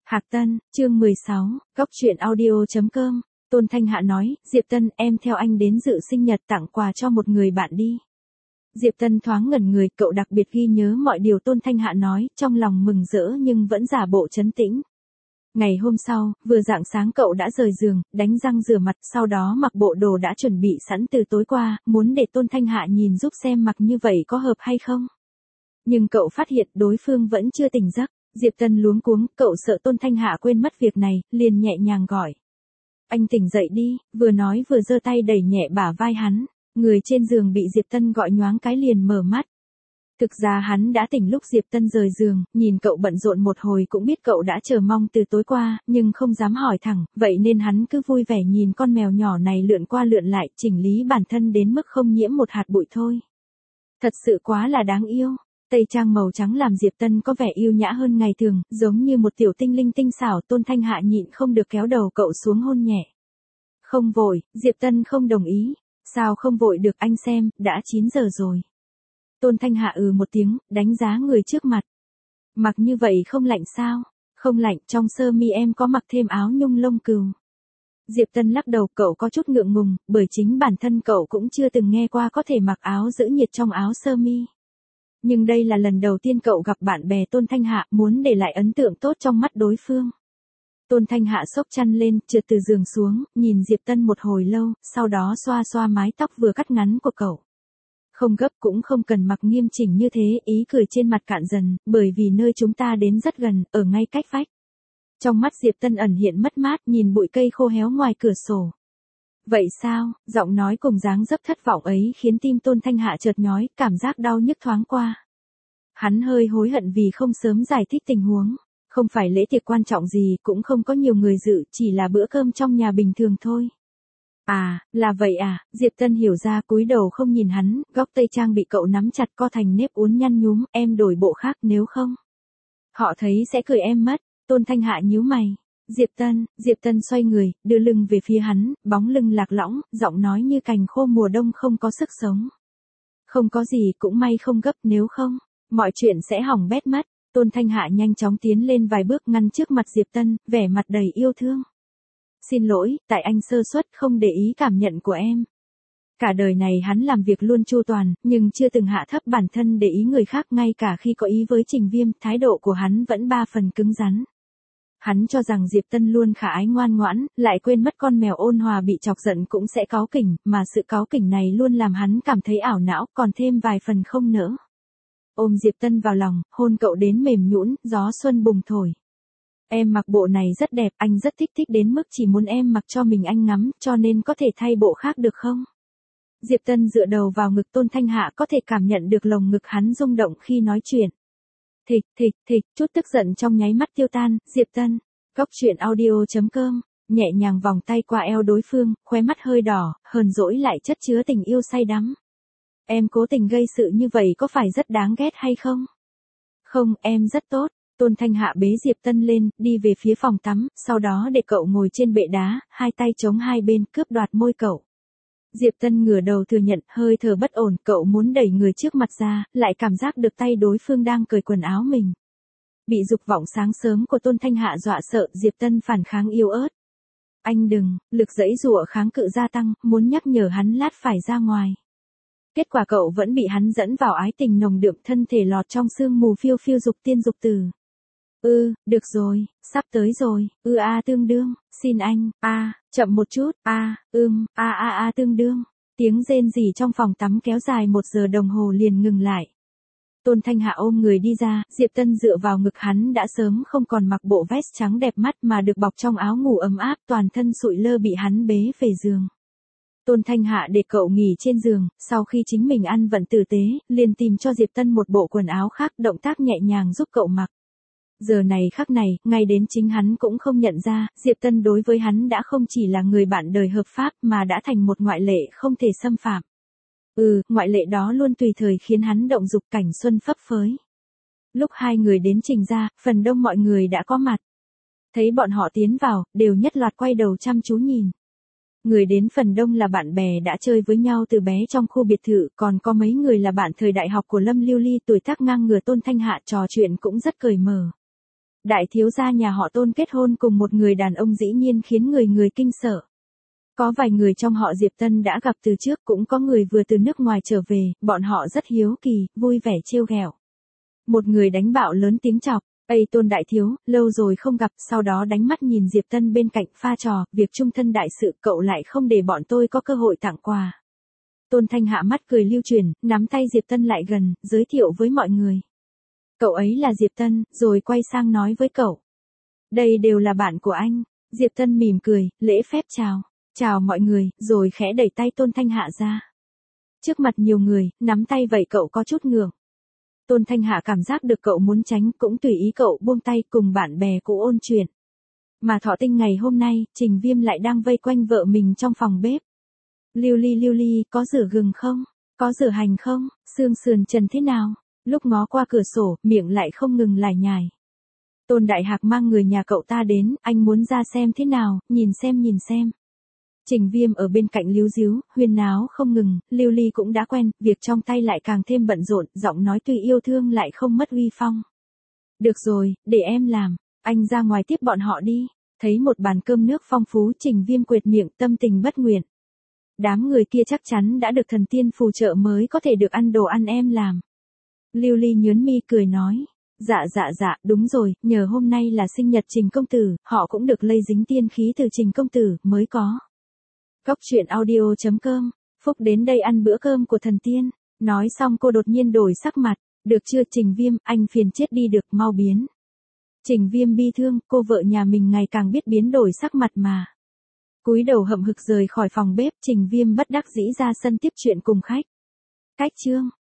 Hạc Tân, chương 16, góc truyện audio.com, Tôn Thanh Hạ nói, Diệp Tân em theo anh đến dự sinh nhật tặng quà cho một người bạn đi. Diệp Tân thoáng ngẩn người, cậu đặc biệt ghi nhớ mọi điều Tôn Thanh Hạ nói, trong lòng mừng rỡ nhưng vẫn giả bộ trấn tĩnh. Ngày hôm sau, vừa rạng sáng cậu đã rời giường, đánh răng rửa mặt, sau đó mặc bộ đồ đã chuẩn bị sẵn từ tối qua, muốn để Tôn Thanh Hạ nhìn giúp xem mặc như vậy có hợp hay không. Nhưng cậu phát hiện đối phương vẫn chưa tỉnh giấc. Diệp Tân luống cuống, cậu sợ Tôn Thanh Hạ quên mất việc này, liền nhẹ nhàng gọi. Anh tỉnh dậy đi, vừa nói vừa giơ tay đẩy nhẹ bả vai hắn, người trên giường bị Diệp Tân gọi nhoáng cái liền mở mắt. Thực ra hắn đã tỉnh lúc Diệp Tân rời giường, nhìn cậu bận rộn một hồi cũng biết cậu đã chờ mong từ tối qua, nhưng không dám hỏi thẳng, vậy nên hắn cứ vui vẻ nhìn con mèo nhỏ này lượn qua lượn lại, chỉnh lý bản thân đến mức không nhiễm một hạt bụi thôi. Thật sự quá là đáng yêu. Tây trang màu trắng làm Diệp Tân có vẻ yêu nhã hơn ngày thường, giống như một tiểu tinh linh tinh xảo. Tôn Thanh Hạ nhịn không được kéo đầu cậu xuống hôn nhẹ. Không vội, Diệp Tân không đồng ý. Sao không vội được, anh xem, đã 9 giờ rồi. Tôn Thanh Hạ một tiếng, đánh giá người trước mặt. Mặc như vậy không lạnh sao? Không lạnh, trong sơ mi em có mặc thêm áo nhung lông cừu. Diệp Tân lắc đầu, cậu có chút ngượng ngùng, bởi chính bản thân cậu cũng chưa từng nghe qua có thể mặc áo giữ nhiệt trong áo sơ mi. Nhưng đây là lần đầu tiên cậu gặp bạn bè Tôn Thanh Hạ, muốn để lại ấn tượng tốt trong mắt đối phương. Tôn Thanh Hạ xốc chăn lên, trượt từ giường xuống, nhìn Diệp Tân một hồi lâu, sau đó xoa xoa mái tóc vừa cắt ngắn của cậu. Không gấp cũng không cần mặc nghiêm chỉnh như thế, ý cười trên mặt cạn dần, bởi vì nơi chúng ta đến rất gần, ở ngay cách vách. Trong mắt Diệp Tân ẩn hiện mất mát, nhìn bụi cây khô héo ngoài cửa sổ. Vậy sao, giọng nói cùng dáng dấp thất vọng ấy khiến tim Tôn Thanh Hạ chợt nhói, cảm giác đau nhức thoáng qua. Hắn hơi hối hận vì không sớm giải thích tình huống, không phải lễ tiệc quan trọng gì, cũng không có nhiều người dự, chỉ là bữa cơm trong nhà bình thường thôi. À, là vậy à, Diệp Tân hiểu ra, cúi đầu không nhìn hắn, góc tây trang bị cậu nắm chặt co thành nếp uốn nhăn nhúm, em đổi bộ khác nếu không. Họ thấy sẽ cười em mất. Tôn Thanh Hạ nhíu mày. Diệp Tân xoay người, đưa lưng về phía hắn, bóng lưng lạc lõng, giọng nói như cành khô mùa đông không có sức sống. Không có gì, cũng may không gấp, nếu không, mọi chuyện sẽ hỏng bét mất. Tôn Thanh Hạ nhanh chóng tiến lên vài bước ngăn trước mặt Diệp Tân, vẻ mặt đầy yêu thương. Xin lỗi, tại anh sơ suất không để ý cảm nhận của em. Cả đời này hắn làm việc luôn chu toàn, nhưng chưa từng hạ thấp bản thân để ý người khác, ngay cả khi có ý với Trình Viêm, thái độ của hắn vẫn 3 phần cứng rắn. Hắn cho rằng Diệp Tân luôn khả ái ngoan ngoãn, lại quên mất con mèo ôn hòa bị chọc giận cũng sẽ cáu kỉnh, mà sự cáu kỉnh này luôn làm hắn cảm thấy ảo não, còn thêm vài phần không nỡ. Ôm Diệp Tân vào lòng, hôn cậu đến mềm nhũn, gió xuân bùng thổi. Em mặc bộ này rất đẹp, anh rất thích đến mức chỉ muốn em mặc cho mình anh ngắm, cho nên có thể thay bộ khác được không? Diệp Tân dựa đầu vào ngực Tôn Thanh Hạ, có thể cảm nhận được lồng ngực hắn rung động khi nói chuyện. Thịch, chút tức giận trong nháy mắt tiêu tan. Diệp Tân, góc truyện audio.com, nhẹ nhàng vòng tay qua eo đối phương, khóe mắt hơi đỏ, hờn dỗi lại chất chứa tình yêu say đắm. Em cố tình gây sự như vậy có phải rất đáng ghét hay không? Không, em rất tốt. Tôn Thanh Hạ bế Diệp Tân lên, đi về phía phòng tắm, sau đó để cậu ngồi trên bệ đá, hai tay chống hai bên, cướp đoạt môi cậu. Diệp Tân ngửa đầu thừa nhận, hơi thở bất ổn, cậu muốn đẩy người trước mặt ra, lại cảm giác được tay đối phương đang cởi quần áo mình. Bị dục vọng sáng sớm của Tôn Thanh Hạ dọa sợ, Diệp Tân phản kháng yếu ớt. Anh đừng, lực giãy giụa kháng cự gia tăng, muốn nhắc nhở hắn lát phải ra ngoài. Kết quả cậu vẫn bị hắn dẫn vào ái tình nồng đượm, thân thể lọt trong sương mù phiêu phiêu dục tiên dục tử. Được rồi, sắp tới rồi, tương đương, xin anh, chậm một chút, tương đương. Tiếng rên rỉ trong phòng tắm kéo dài 1 giờ đồng hồ liền ngừng lại. Tôn Thanh Hạ ôm người đi ra, Diệp Tân dựa vào ngực hắn đã sớm không còn mặc bộ vest trắng đẹp mắt mà được bọc trong áo ngủ ấm áp, toàn thân sụi lơ bị hắn bế về giường. Tôn Thanh Hạ để cậu nghỉ trên giường, sau khi chính mình ăn vận tử tế, liền tìm cho Diệp Tân một bộ quần áo khác, động tác nhẹ nhàng giúp cậu mặc. Giờ này khắc này, ngay đến chính hắn cũng không nhận ra, Diệp Tân đối với hắn đã không chỉ là người bạn đời hợp pháp mà đã thành một ngoại lệ không thể xâm phạm. Ngoại lệ đó luôn tùy thời khiến hắn động dục, cảnh xuân phấp phới. Lúc hai người đến Trình gia, phần đông mọi người đã có mặt. Thấy bọn họ tiến vào, đều nhất loạt quay đầu chăm chú nhìn. Người đến phần đông là bạn bè đã chơi với nhau từ bé trong khu biệt thự, còn có mấy người là bạn thời đại học của Lâm Lưu Ly, tuổi tác ngang ngửa Tôn Thanh Hạ, trò chuyện cũng rất cởi mở. Đại thiếu gia nhà họ Tôn kết hôn cùng một người đàn ông dĩ nhiên khiến người người kinh sợ. Có vài người trong họ Diệp Tân đã gặp từ trước, cũng có người vừa từ nước ngoài trở về, bọn họ rất hiếu kỳ, vui vẻ trêu ghẹo. Một người đánh bạo lớn tiếng chọc, "Ây Tôn đại thiếu, lâu rồi không gặp", sau đó đánh mắt nhìn Diệp Tân bên cạnh pha trò, "Việc trung thân đại sự cậu lại không để bọn tôi có cơ hội tặng quà." Tôn Thanh Hạ mắt cười lưu chuyển, nắm tay Diệp Tân lại gần, giới thiệu với mọi người. "Cậu ấy là Diệp Tân", rồi quay sang nói với cậu. "Đây đều là bạn của anh." Diệp Tân mỉm cười, lễ phép chào. "Chào mọi người", rồi khẽ đẩy tay Tôn Thanh Hạ ra. Trước mặt nhiều người, nắm tay vậy cậu có chút ngượng. Tôn Thanh Hạ cảm giác được cậu muốn tránh, cũng tùy ý cậu buông tay cùng bạn bè cũ ôn chuyện. Mà thọ tinh ngày hôm nay, Trình Viêm lại đang vây quanh vợ mình trong phòng bếp. Lưu Ly, có rửa gừng không? Có rửa hành không? Xương sườn trần thế nào? Lúc ngó qua cửa sổ, miệng lại không ngừng lải nhải. Tôn Đại Hạc mang người nhà cậu ta đến, anh muốn ra xem thế nào, nhìn xem. Trình Viêm ở bên cạnh líu díu, huyên náo không ngừng, Lưu Ly cũng đã quen, việc trong tay lại càng thêm bận rộn, giọng nói tuy yêu thương lại không mất uy phong. "Được rồi, để em làm, anh ra ngoài tiếp bọn họ đi." Thấy một bàn cơm nước phong phú, Trình Viêm quệt miệng, tâm tình bất nguyện. Đám người kia chắc chắn đã được thần tiên phù trợ mới có thể được ăn đồ ăn em làm. Lưu Ly nhướng mi cười nói. Dạ, đúng rồi, nhờ hôm nay là sinh nhật Trình công tử, họ cũng được lây dính tiên khí từ Trình công tử, mới có. Góc truyện audio.com, Phúc đến đây ăn bữa cơm của thần tiên. Nói xong cô đột nhiên đổi sắc mặt. Được chưa Trình Viêm, anh phiền chết đi được, mau biến. Trình Viêm bi thương, cô vợ nhà mình ngày càng biết biến đổi sắc mặt mà. Cúi đầu hậm hực rời khỏi phòng bếp, Trình Viêm bất đắc dĩ ra sân tiếp chuyện cùng khách. Cách chương